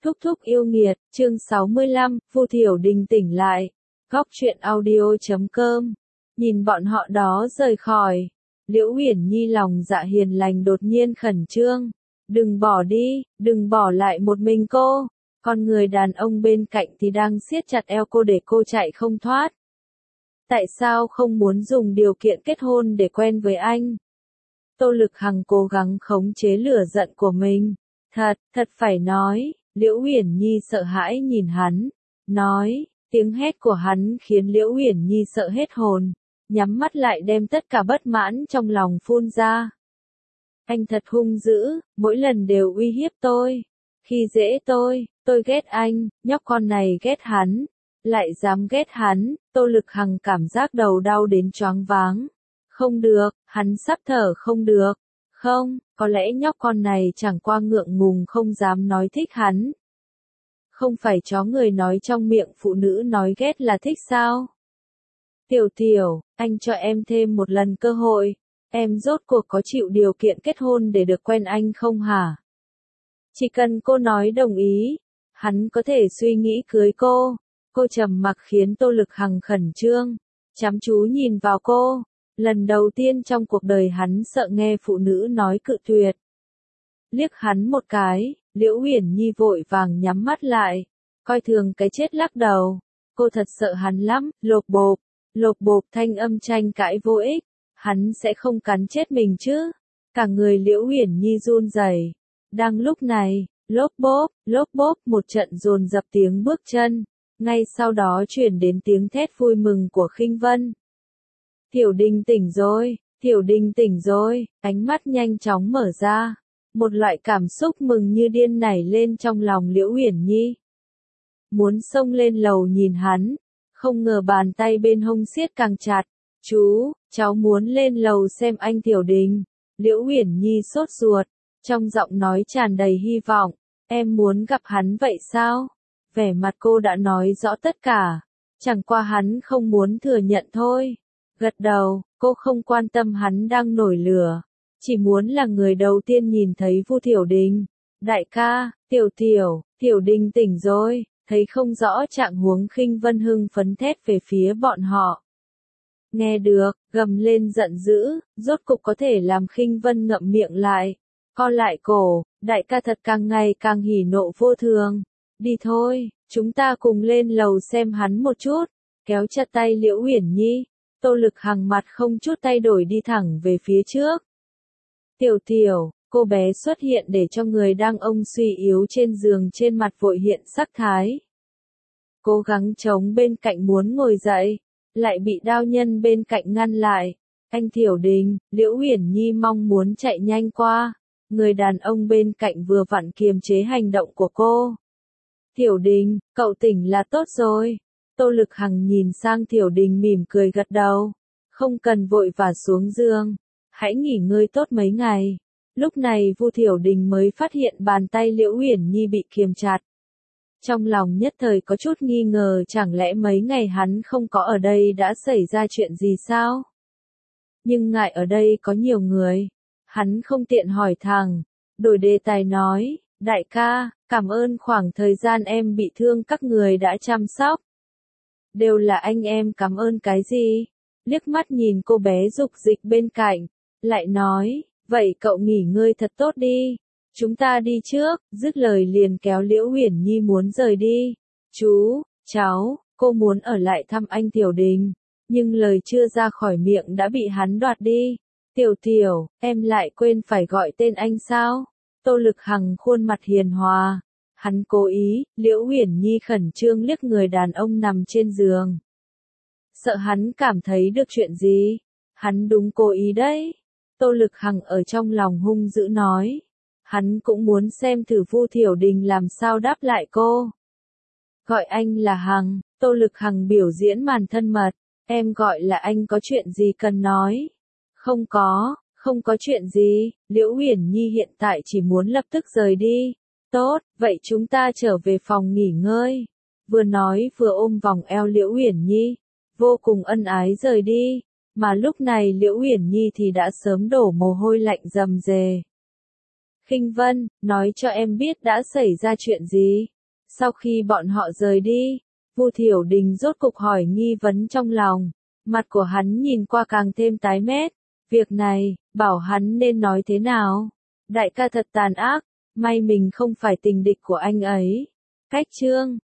Thúc thúc yêu nghiệt, chương 65, Vu Thiểu Đình tỉnh lại. Góc truyện audio.com. Nhìn bọn họ đó rời khỏi. Liễu Uyển Nhi lòng dạ hiền lành đột nhiên khẩn trương. Đừng bỏ đi, đừng bỏ lại một mình cô. Còn người đàn ông bên cạnh thì đang siết chặt eo cô để cô chạy không thoát. Tại sao không muốn dùng điều kiện kết hôn để quen với anh? Tô Lực Hằng cố gắng khống chế lửa giận của mình. Thật phải nói, Liễu Uyển Nhi sợ hãi nhìn hắn, nói, tiếng hét của hắn khiến Liễu Uyển Nhi sợ hết hồn, nhắm mắt lại đem tất cả bất mãn trong lòng phun ra. Anh thật hung dữ, mỗi lần đều uy hiếp tôi, khi dễ tôi ghét anh, nhóc con này ghét hắn, lại dám ghét hắn, Tô Lực Hằng cảm giác đầu đau đến choáng váng. Không được, hắn sắp thở không được. Không, có lẽ nhóc con này chẳng qua ngượng ngùng không dám nói thích hắn. Không phải chó người nói trong miệng phụ nữ nói ghét là thích sao? Tiểu Tiểu, anh cho em thêm một lần cơ hội. Em rốt cuộc có chịu điều kiện kết hôn để được quen anh không hả? Chỉ cần cô nói đồng ý, hắn có thể suy nghĩ cưới cô. Cô trầm mặc khiến Tô Lực Hằng khẩn trương, chăm chú nhìn vào cô. Lần đầu tiên trong cuộc đời hắn sợ nghe phụ nữ nói cự tuyệt. Liếc hắn một cái, Liễu Uyển Nhi vội vàng nhắm mắt lại, coi thường cái chết lắc đầu. Cô thật sợ hắn lắm, lộp bộp thanh âm tranh cãi vô ích. Hắn sẽ không cắn chết mình chứ? Cả người Liễu Uyển Nhi run rẩy. Đang lúc này, lốp bốp một trận dồn dập tiếng bước chân, ngay sau đó chuyển đến tiếng thét vui mừng của Khinh Vân. Thiểu Đình tỉnh rồi, ánh mắt nhanh chóng mở ra. Một loại cảm xúc mừng như điên nảy lên trong lòng Liễu Uyển Nhi. Muốn xông lên lầu nhìn hắn, không ngờ bàn tay bên hông siết càng chặt. Cháu muốn lên lầu xem anh Thiểu Đình. Liễu Uyển Nhi sốt ruột, trong giọng nói tràn đầy hy vọng. Em muốn gặp hắn vậy sao? Vẻ mặt cô đã nói rõ tất cả, chẳng qua hắn không muốn thừa nhận thôi. Gật đầu, cô không quan tâm hắn đang nổi lửa, chỉ muốn là người đầu tiên nhìn thấy Vu Thiểu Đình. Đại ca, Thiểu Đình tỉnh rồi, thấy không rõ trạng huống. Khinh Vân hưng phấn thét về phía bọn họ. Nghe được, gầm lên giận dữ, rốt cục có thể làm Khinh Vân ngậm miệng lại, co lại cổ. Đại ca thật càng ngày càng hỉ nộ vô thường. Đi thôi, chúng ta cùng lên lầu xem hắn một chút. Kéo chặt tay Liễu Uyển Nhi, Tô Lực Hằng mặt không chút thay đổi đi thẳng về phía trước. Tiểu, cô bé xuất hiện để cho người đang suy yếu trên giường trên mặt vội hiện sắc thái. Cố gắng chống bên cạnh muốn ngồi dậy, lại bị đao nhân bên cạnh ngăn lại. Anh Thiểu Đình, Liễu Uyển Nhi mong muốn chạy nhanh qua. Người đàn ông bên cạnh vừa vặn kiềm chế hành động của cô. Thiểu Đình, cậu tỉnh là tốt rồi. Tô Lực Hằng nhìn sang Thiểu Đình mỉm cười gật đầu. Không cần vội vã xuống giường, hãy nghỉ ngơi tốt mấy ngày. Lúc này Vu Thiểu Đình mới phát hiện bàn tay Liễu Uyển Nhi bị kiềm chặt. Trong lòng nhất thời có chút nghi ngờ, chẳng lẽ mấy ngày hắn không có ở đây đã xảy ra chuyện gì sao? Nhưng ngại ở đây có nhiều người, hắn không tiện hỏi thẳng, đổi đề tài nói, đại ca, cảm ơn khoảng thời gian em bị thương các người đã chăm sóc. Đều là anh em, cảm ơn cái gì? Liếc mắt nhìn cô bé dục dịch bên cạnh, lại nói, vậy cậu nghỉ ngơi thật tốt đi. Chúng ta đi trước, dứt lời liền kéo Liễu Uyển Nhi muốn rời đi. Cháu, cô muốn ở lại thăm anh Thiểu Đình, nhưng lời chưa ra khỏi miệng đã bị hắn đoạt đi. Tiểu, em lại quên phải gọi tên anh sao? Tô Lực Hằng khuôn mặt hiền hòa. Hắn cố ý. Liễu Uyển Nhi khẩn trương liếc người đàn ông nằm trên giường. Sợ hắn cảm thấy được chuyện gì? Hắn đúng cố ý đấy. Tô Lực Hằng ở trong lòng hung dữ nói. Hắn cũng muốn xem thử Vu Thiểu Đình làm sao đáp lại cô. Gọi anh là Hằng. Tô Lực Hằng biểu diễn màn thân mật. Em gọi là anh có chuyện gì cần nói? Không có chuyện gì. Liễu Uyển Nhi hiện tại chỉ muốn lập tức rời đi. Tốt, vậy chúng ta trở về phòng nghỉ ngơi. Vừa nói vừa ôm vòng eo Liễu Uyển Nhi, vô cùng ân ái rời đi. Mà lúc này Liễu Uyển Nhi thì đã sớm đổ mồ hôi lạnh rầm rề. Khinh Vân, nói cho em biết đã xảy ra chuyện gì. Sau khi bọn họ rời đi, Vu Thiểu Đình rốt cục hỏi nghi vấn trong lòng. Mặt của hắn nhìn qua càng thêm tái mét. Việc này, bảo hắn nên nói thế nào? Đại ca thật tàn ác, may mình không phải tình địch của anh ấy. Cách chương